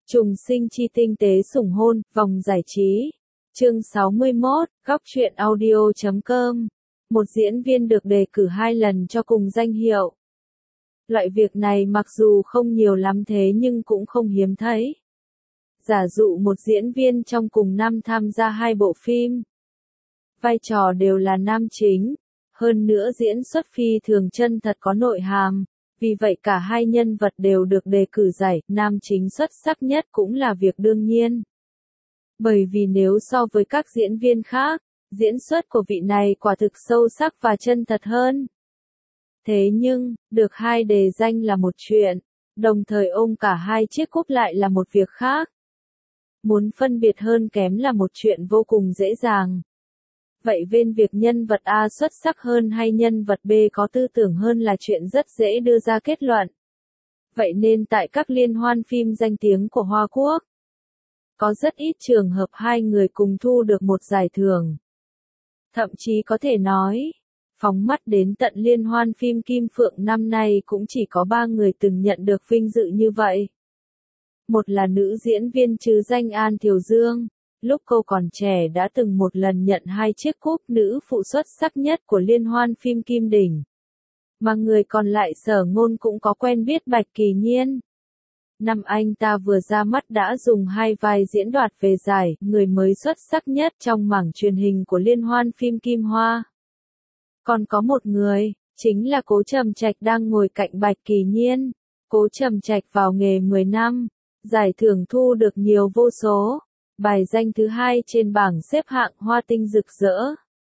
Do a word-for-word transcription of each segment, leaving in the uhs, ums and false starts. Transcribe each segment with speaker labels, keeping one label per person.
Speaker 1: Trùng sinh chi tinh tế sủng hôn, vòng giải trí. Chương sáu mươi mốt, góc truyện audio chấm com. Một diễn viên được đề cử hai lần cho cùng danh hiệu. Loại việc này mặc dù không nhiều lắm thế nhưng cũng không hiếm thấy. Giả dụ một diễn viên trong cùng năm tham gia hai bộ phim. Vai trò đều là nam chính. Hơn nữa diễn xuất phi thường chân thật có nội hàm. Vì vậy cả hai nhân vật đều được đề cử giải nam chính xuất sắc nhất cũng là việc đương nhiên. Bởi vì nếu so với các diễn viên khác, diễn xuất của vị này quả thực sâu sắc và chân thật hơn. Thế nhưng, được hai đề danh là một chuyện, đồng thời ôm cả hai chiếc cúp lại là một việc khác. Muốn phân biệt hơn kém là một chuyện vô cùng dễ dàng. Vậy bên việc nhân vật A xuất sắc hơn hay nhân vật B có tư tưởng hơn là chuyện rất dễ đưa ra kết luận. Vậy nên tại các liên hoan phim danh tiếng của Hoa Quốc, có rất ít trường hợp hai người cùng thu được một giải thưởng. Thậm chí có thể nói, phóng mắt đến tận liên hoan phim Kim Phượng năm nay cũng chỉ có ba người từng nhận được vinh dự như vậy. Một là nữ diễn viên trứ danh An Thiều Dương. Lúc cô còn trẻ đã từng một lần nhận hai chiếc cúp nữ phụ xuất sắc nhất của liên hoan phim Kim Đỉnh. Mà người còn lại Sở Ngôn cũng có quen biết Bạch Kỳ Nhiên. Năm anh ta vừa ra mắt đã dùng hai vai diễn đoạt về giải người mới xuất sắc nhất trong mảng truyền hình của liên hoan phim Kim Hoa. Còn có một người, chính là Cố Trầm Trạch đang ngồi cạnh Bạch Kỳ Nhiên. Cố Trầm Trạch vào nghề mười năm, giải thưởng thu được nhiều vô số. Bài danh thứ hai trên bảng xếp hạng Hoa Tinh rực rỡ.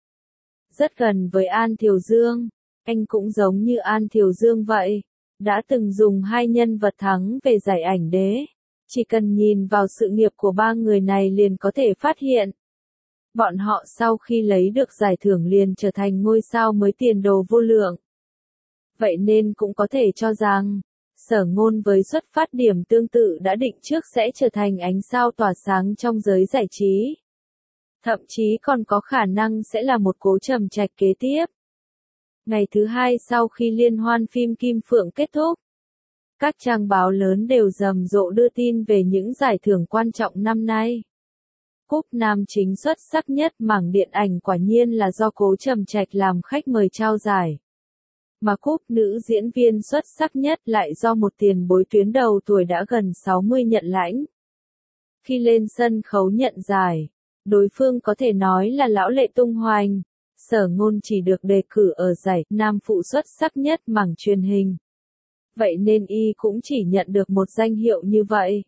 Speaker 1: Rất gần với An Thiều Dương, anh cũng giống như An Thiều Dương vậy, đã từng dùng hai nhân vật thắng về giải ảnh đế. Chỉ cần nhìn vào sự nghiệp của ba người này liền có thể phát hiện. Bọn họ sau khi lấy được giải thưởng liền trở thành ngôi sao mới tiền đồ vô lượng. Vậy nên cũng có thể cho rằng, Sở Ngôn với xuất phát điểm tương tự đã định trước sẽ trở thành ánh sao tỏa sáng trong giới giải trí. Thậm chí còn có khả năng sẽ là một Cố Trầm Trạch kế tiếp. Ngày thứ hai sau khi liên hoan phim Kim Phượng kết thúc, các trang báo lớn đều rầm rộ đưa tin về những giải thưởng quan trọng năm nay. Cúp nam chính xuất sắc nhất mảng điện ảnh quả nhiên là do Cố Trầm Trạch làm khách mời trao giải. Mà cúp nữ diễn viên xuất sắc nhất lại do một tiền bối tuyến đầu tuổi đã gần sáu mươi nhận lãnh. Khi lên sân khấu nhận giải, đối phương có thể nói là lão lệ tung hoành. Sở Ngôn chỉ được đề cử ở giải nam phụ xuất sắc nhất mảng truyền hình. Vậy nên y cũng chỉ nhận được một danh hiệu như vậy.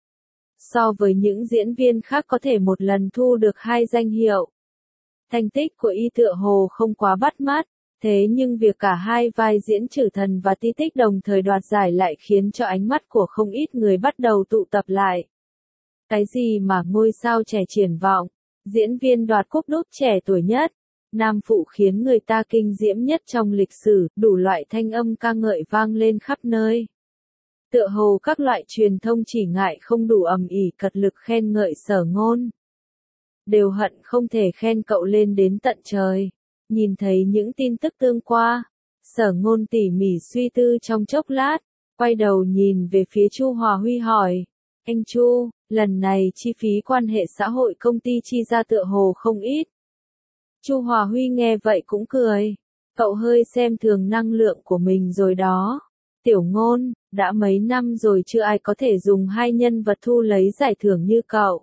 Speaker 1: So với những diễn viên khác có thể một lần thu được hai danh hiệu, thành tích của y tựa hồ không quá bắt mắt. Thế nhưng việc cả hai vai diễn Trử Thần và Ti Tích đồng thời đoạt giải lại khiến cho ánh mắt của không ít người bắt đầu tụ tập lại. Cái gì mà ngôi sao trẻ triển vọng, diễn viên đoạt cúp đúp trẻ tuổi nhất, nam phụ khiến người ta kinh diễm nhất trong lịch sử, đủ loại thanh âm ca ngợi vang lên khắp nơi. Tựa hồ các loại truyền thông chỉ ngại không đủ ầm ĩ cật lực khen ngợi Sở Ngôn. Đều hận không thể khen cậu lên đến tận trời. Nhìn thấy những tin tức tương qua, Sở Ngôn tỉ mỉ suy tư trong chốc lát, quay đầu nhìn về phía Chu Hòa Huy hỏi, anh Chu, lần này chi phí quan hệ xã hội công ty chi ra tựa hồ không ít. Chu Hòa Huy nghe vậy cũng cười, cậu hơi xem thường năng lượng của mình rồi đó. Tiểu Ngôn, đã mấy năm rồi chưa ai có thể dùng hai nhân vật thu lấy giải thưởng như cậu.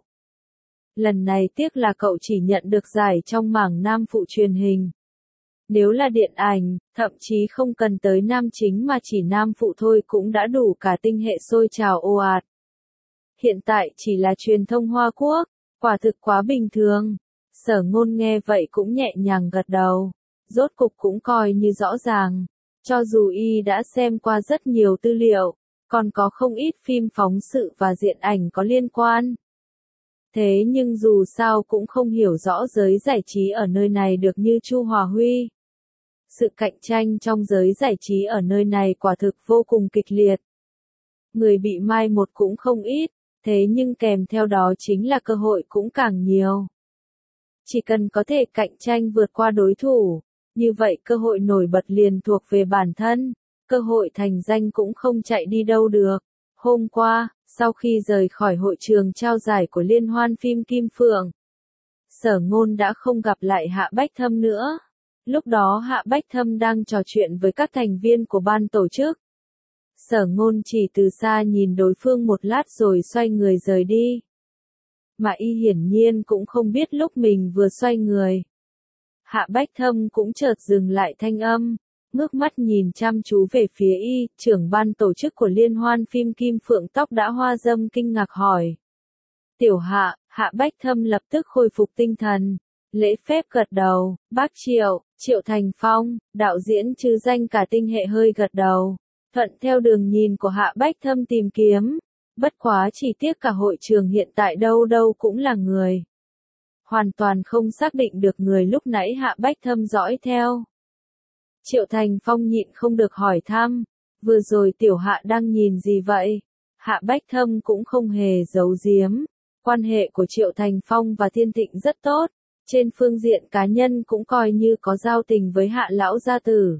Speaker 1: Lần này tiếc là cậu chỉ nhận được giải trong mảng nam phụ truyền hình. Nếu là điện ảnh, thậm chí không cần tới nam chính mà chỉ nam phụ thôi cũng đã đủ cả tinh hệ sôi trào ồ ạt. Hiện tại chỉ là truyền thông Hoa Quốc, quả thực quá bình thường. Sở Ngôn nghe vậy cũng nhẹ nhàng gật đầu, rốt cục cũng coi như rõ ràng. Cho dù y đã xem qua rất nhiều tư liệu, còn có không ít phim phóng sự và diện ảnh có liên quan. Thế nhưng dù sao cũng không hiểu rõ giới giải trí ở nơi này được như Chu Hòa Huy. Sự cạnh tranh trong giới giải trí ở nơi này quả thực vô cùng kịch liệt. Người bị mai một cũng không ít, thế nhưng kèm theo đó chính là cơ hội cũng càng nhiều. Chỉ cần có thể cạnh tranh vượt qua đối thủ, như vậy cơ hội nổi bật liền thuộc về bản thân, cơ hội thành danh cũng không chạy đi đâu được. Hôm qua, Sau khi rời khỏi hội trường trao giải của Liên hoan phim Kim Phượng, Sở Ngôn đã không gặp lại Hạ Bách Thâm nữa. Lúc đó Hạ Bách Thâm đang trò chuyện với các thành viên của ban tổ chức. Sở Ngôn chỉ từ xa nhìn đối phương một lát rồi xoay người rời đi. Mà y hiển nhiên cũng không biết lúc mình vừa xoay người, Hạ Bách Thâm cũng chợt dừng lại thanh âm, ngước mắt nhìn chăm chú về phía y. Trưởng ban tổ chức của Liên hoan phim Kim Phượng tóc đã hoa râm kinh ngạc hỏi. Tiểu Hạ. Hạ Bách Thâm lập tức khôi phục tinh thần, lễ phép gật đầu. Bác Triệu. Triệu Thành Phong, đạo diễn trứ danh cả tinh hệ hơi gật đầu, thuận theo đường nhìn của Hạ Bách Thâm tìm kiếm. Bất quá chỉ tiếc cả hội trường hiện tại đâu đâu cũng là người, hoàn toàn không xác định được người lúc nãy Hạ Bách Thâm dõi theo. Triệu Thành Phong nhịn không được hỏi thăm, vừa rồi Tiểu Hạ đang nhìn gì vậy? Hạ Bách Thâm cũng không hề giấu giếm, quan hệ của Triệu Thành Phong và Thiên Thịnh rất tốt, trên phương diện cá nhân cũng coi như có giao tình với Hạ lão gia tử.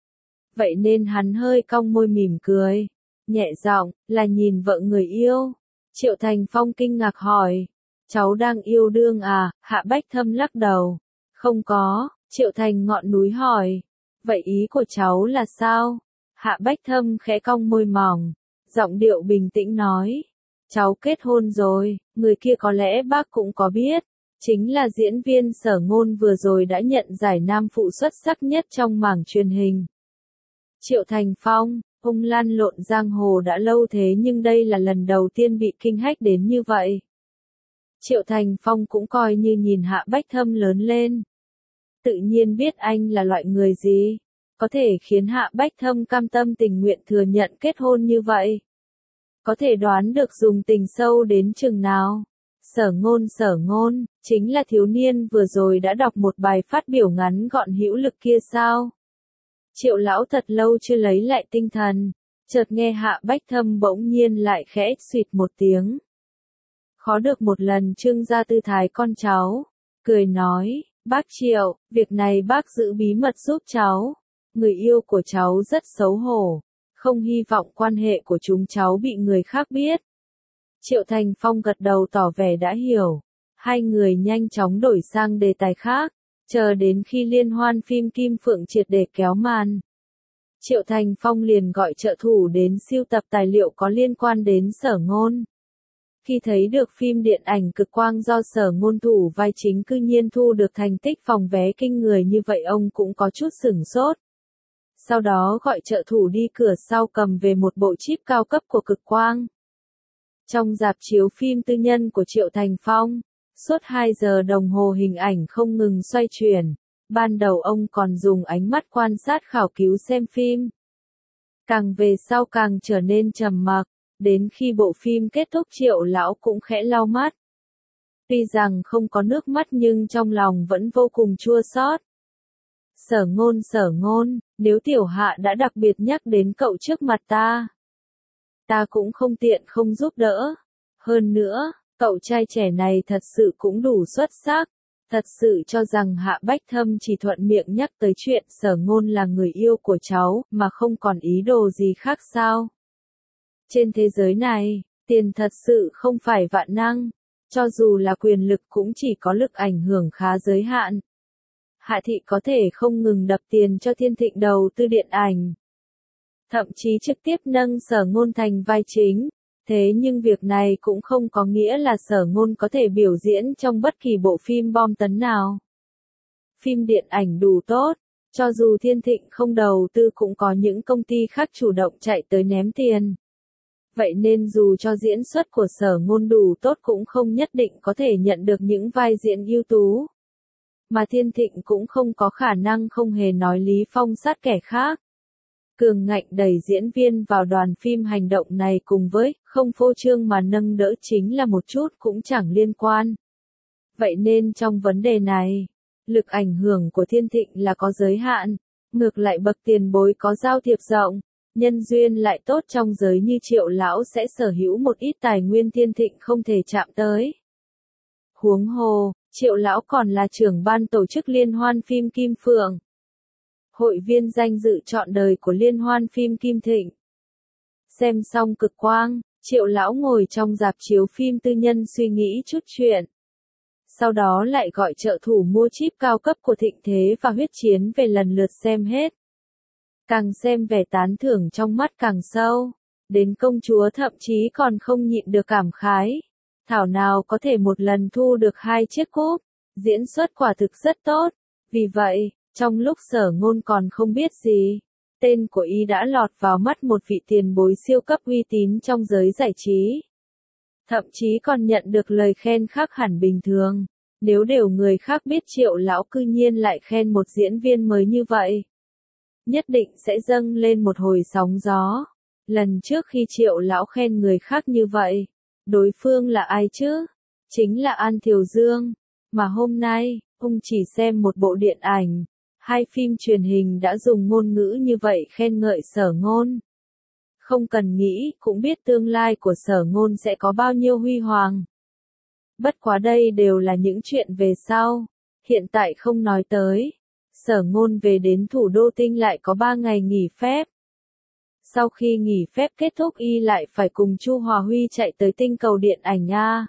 Speaker 1: Vậy nên hắn hơi cong môi mỉm cười, nhẹ giọng, là nhìn vợ người yêu. Triệu Thành Phong kinh ngạc hỏi, cháu đang yêu đương à? Hạ Bách Thâm lắc đầu, không có. Triệu Thành ngọn núi hỏi, vậy ý của cháu là sao? Hạ Bách Thâm khẽ cong môi mỏng, giọng điệu bình tĩnh nói, cháu kết hôn rồi. Người kia có lẽ bác cũng có biết, chính là diễn viên Sở Ngôn vừa rồi đã nhận giải nam phụ xuất sắc nhất trong mảng truyền hình. Triệu Thành Phong, ông lăn lộn giang hồ đã lâu thế nhưng đây là lần đầu tiên bị kinh hách đến như vậy. Triệu Thành Phong cũng coi như nhìn Hạ Bách Thâm lớn lên, tự nhiên biết anh là loại người gì, có thể khiến Hạ Bách Thâm cam tâm tình nguyện thừa nhận kết hôn như vậy. Có thể đoán được dùng tình sâu đến chừng nào. Sở Ngôn Sở Ngôn, chính là thiếu niên vừa rồi đã đọc một bài phát biểu ngắn gọn hữu lực kia sao? Triệu lão thật lâu chưa lấy lại tinh thần, chợt nghe Hạ Bách Thâm bỗng nhiên lại khẽ xuyệt một tiếng. Khó được một lần trưng ra tư thái con cháu, cười nói, bác Triệu, việc này bác giữ bí mật giúp cháu, người yêu của cháu rất xấu hổ, không hy vọng quan hệ của chúng cháu bị người khác biết. Triệu Thành Phong gật đầu tỏ vẻ đã hiểu, hai người nhanh chóng đổi sang đề tài khác, chờ đến khi liên hoan phim Kim Phượng triệt để kéo màn. Triệu Thành Phong liền gọi trợ thủ đến sưu tập tài liệu có liên quan đến Sở Ngôn. Khi thấy được phim điện ảnh cực quang do Sở Ngôn thủ vai chính cư nhiên thu được thành tích phòng vé kinh người như vậy ông cũng có chút sửng sốt. Sau đó gọi trợ thủ đi cửa sau cầm về một bộ chip cao cấp của cực quang. Trong rạp chiếu phim tư nhân của Triệu Thành Phong, suốt hai giờ đồng hồ hình ảnh không ngừng xoay chuyển. Ban đầu ông còn dùng ánh mắt quan sát khảo cứu xem phim. Càng về sau càng trở nên trầm mặc, đến khi bộ phim kết thúc Triệu lão cũng khẽ lau mắt. Tuy rằng không có nước mắt nhưng trong lòng vẫn vô cùng chua xót. Sở Ngôn Sở Ngôn, nếu Tiểu Hạ đã đặc biệt nhắc đến cậu trước mặt ta, ta cũng không tiện không giúp đỡ. Hơn nữa, cậu trai trẻ này thật sự cũng đủ xuất sắc. Thật sự cho rằng Hạ Bách Thâm chỉ thuận miệng nhắc tới chuyện Sở Ngôn là người yêu của cháu, mà không còn ý đồ gì khác sao? Trên thế giới này, tiền thật sự không phải vạn năng, cho dù là quyền lực cũng chỉ có lực ảnh hưởng khá giới hạn. Hạ thị có thể không ngừng đập tiền cho Thiên Thịnh đầu tư điện ảnh, thậm chí trực tiếp nâng Sở Ngôn thành vai chính. Thế nhưng việc này cũng không có nghĩa là Sở Ngôn có thể biểu diễn trong bất kỳ bộ phim bom tấn nào. Phim điện ảnh đủ tốt, cho dù Thiên Thịnh không đầu tư cũng có những công ty khác chủ động chạy tới ném tiền. Vậy nên dù cho diễn xuất của Sở Ngôn đủ tốt cũng không nhất định có thể nhận được những vai diễn ưu tú. Mà Thiên Thịnh cũng không có khả năng không hề nói lý phong sát kẻ khác. Cường ngạnh đẩy diễn viên vào đoàn phim hành động này cùng với không phô trương mà nâng đỡ chính là một chút cũng chẳng liên quan. Vậy nên trong vấn đề này, lực ảnh hưởng của Thiên Thịnh là có giới hạn, ngược lại bậc tiền bối có giao thiệp rộng, nhân duyên lại tốt trong giới như Triệu lão sẽ sở hữu một ít tài nguyên Thiên Thịnh không thể chạm tới. Huống hồ, Triệu lão còn là trưởng ban tổ chức liên hoan phim Kim Phượng, hội viên danh dự trọn đời của liên hoan phim Kim Thịnh. Xem xong cực quang, Triệu lão ngồi trong rạp chiếu phim tư nhân suy nghĩ chút chuyện. Sau đó lại gọi trợ thủ mua chip cao cấp của Thịnh Thế và Huyết Chiến về lần lượt xem hết. Càng xem vẻ tán thưởng trong mắt càng sâu. Đến công chúa thậm chí còn không nhịn được cảm khái. Thảo nào có thể một lần thu được hai chiếc cúp. Diễn xuất quả thực rất tốt. Vì vậy, trong lúc Sở Ngôn còn không biết gì, tên của y đã lọt vào mắt một vị tiền bối siêu cấp uy tín trong giới giải trí. Thậm chí còn nhận được lời khen khác hẳn bình thường. Nếu đều người khác biết Triệu lão cư nhiên lại khen một diễn viên mới như vậy, nhất định sẽ dâng lên một hồi sóng gió. Lần trước khi Triệu lão khen người khác như vậy, đối phương là ai chứ? Chính là An Thiều Dương. Mà hôm nay, ông chỉ xem một bộ điện ảnh, hai phim truyền hình đã dùng ngôn ngữ như vậy khen ngợi Sở Ngôn. Không cần nghĩ, cũng biết tương lai của Sở Ngôn sẽ có bao nhiêu huy hoàng. Bất quá đây đều là những chuyện về sau, hiện tại không nói tới. Sở Ngôn về đến thủ đô Tinh lại có ba ngày nghỉ phép. Sau khi nghỉ phép kết thúc y lại phải cùng Chu Hòa Huy chạy tới tinh cầu điện ảnh A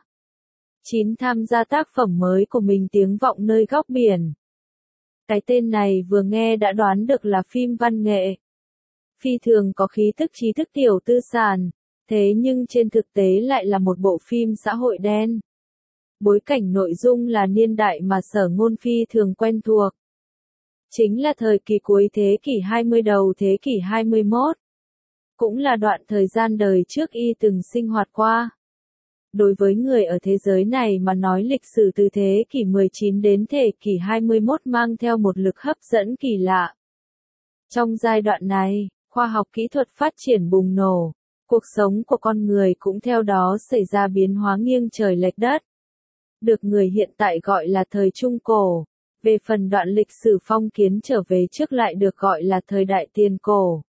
Speaker 1: chín tham gia tác phẩm mới của mình Tiếng Vọng Nơi Góc Biển. Cái tên này vừa nghe đã đoán được là phim văn nghệ. Phi thường có khí tức trí thức tiểu tư sản, thế nhưng trên thực tế lại là một bộ phim xã hội đen. Bối cảnh nội dung là niên đại mà Sở Ngôn phi thường quen thuộc. Chính là thời kỳ cuối thế kỷ hai mươi đầu thế kỷ hai mươi mốt. Cũng là đoạn thời gian đời trước y từng sinh hoạt qua. Đối với người ở thế giới này mà nói lịch sử từ thế kỷ mười chín đến thế kỷ hai mươi mốt mang theo một lực hấp dẫn kỳ lạ. Trong giai đoạn này, khoa học kỹ thuật phát triển bùng nổ, cuộc sống của con người cũng theo đó xảy ra biến hóa nghiêng trời lệch đất. Được người hiện tại gọi là thời Trung Cổ, về phần đoạn lịch sử phong kiến trở về trước lại được gọi là thời đại Tiền Cổ.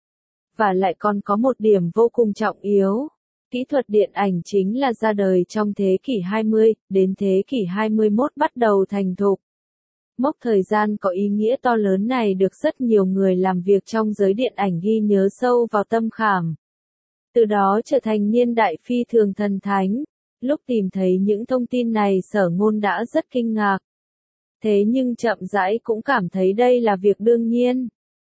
Speaker 1: Và lại còn có một điểm vô cùng trọng yếu. Kỹ thuật điện ảnh chính là ra đời trong thế kỷ hai mươi, đến thế kỷ hai mươi mốt bắt đầu thành thục. Mốc thời gian có ý nghĩa to lớn này được rất nhiều người làm việc trong giới điện ảnh ghi nhớ sâu vào tâm khảm. Từ đó trở thành niên đại phi thường thần thánh. Lúc tìm thấy những thông tin này Sở Ngôn đã rất kinh ngạc. Thế nhưng chậm rãi cũng cảm thấy đây là việc đương nhiên.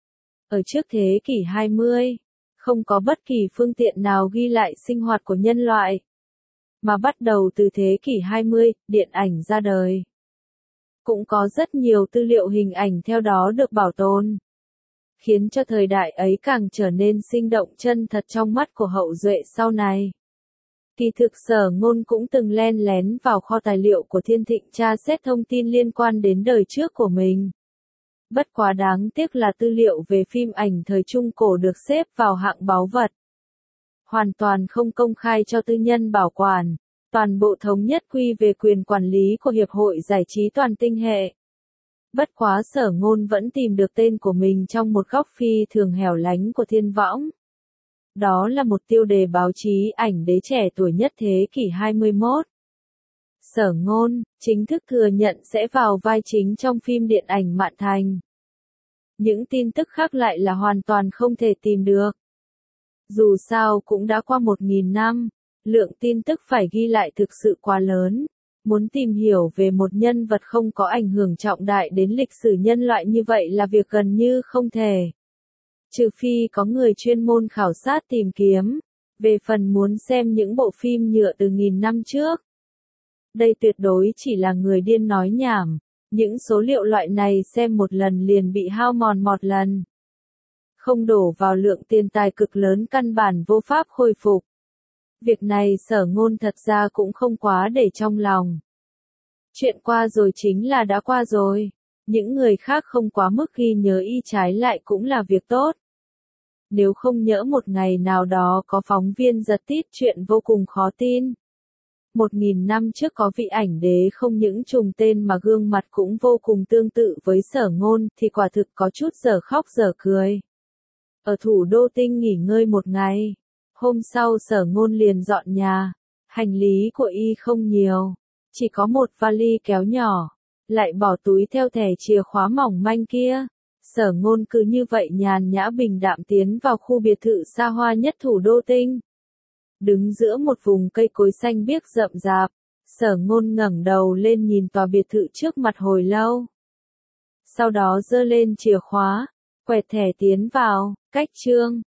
Speaker 1: Ở trước thế kỷ hai mươi, không có bất kỳ phương tiện nào ghi lại sinh hoạt của nhân loại. Mà bắt đầu từ thế kỷ hai mươi, điện ảnh ra đời. Cũng có rất nhiều tư liệu hình ảnh theo đó được bảo tồn. Khiến cho thời đại ấy càng trở nên sinh động chân thật trong mắt của hậu duệ sau này. Kỳ thực Sở Ngôn cũng từng len lén vào kho tài liệu của Thiên Thịnh tra xét thông tin liên quan đến đời trước của mình. Bất quá đáng tiếc là tư liệu về phim ảnh thời Trung Cổ được xếp vào hạng báu vật. Hoàn toàn không công khai cho tư nhân bảo quản, toàn bộ thống nhất quy về quyền quản lý của Hiệp hội Giải trí Toàn Tinh hệ. Bất quá Sở Ngôn vẫn tìm được tên của mình trong một góc phi thường hẻo lánh của thiên võng. Đó là một tiêu đề báo chí ảnh đế trẻ tuổi nhất thế kỷ hai mươi mốt. Sở Ngôn, chính thức thừa nhận sẽ vào vai chính trong phim điện ảnh Mạn Thành. Những tin tức khác lại là hoàn toàn không thể tìm được. Dù sao cũng đã qua một nghìn năm, lượng tin tức phải ghi lại thực sự quá lớn. Muốn tìm hiểu về một nhân vật không có ảnh hưởng trọng đại đến lịch sử nhân loại như vậy là việc gần như không thể. Trừ phi có người chuyên môn khảo sát tìm kiếm, về phần muốn xem những bộ phim nhựa từ nghìn năm trước. Đây tuyệt đối chỉ là người điên nói nhảm, những số liệu loại này xem một lần liền bị hao mòn một lần. Không đổ vào lượng tiền tài cực lớn căn bản vô pháp khôi phục. Việc này Sở Ngôn thật ra cũng không quá để trong lòng. Chuyện qua rồi chính là đã qua rồi. Những người khác không quá mức ghi nhớ y trái lại cũng là việc tốt. Nếu không nhỡ một ngày nào đó có phóng viên giật tít chuyện vô cùng khó tin. Một nghìn năm trước có vị ảnh đế không những trùng tên mà gương mặt cũng vô cùng tương tự với Sở Ngôn thì quả thực có chút dở khóc dở cười. Ở thủ đô Tinh nghỉ ngơi một ngày. Hôm sau Sở Ngôn liền dọn nhà. Hành lý của y không nhiều. Chỉ có một vali kéo nhỏ. Lại bỏ túi theo thẻ chìa khóa mỏng manh kia. Sở Ngôn cứ như vậy nhàn nhã bình đạm tiến vào khu biệt thự xa hoa nhất thủ đô Tinh. đứng giữa một vùng cây cối xanh biếc rậm rạp. Sở Ngôn ngẩng đầu lên nhìn tòa biệt thự trước mặt hồi lâu. Sau đó giơ lên chìa khóa, quẹt thẻ tiến vào, cách chương.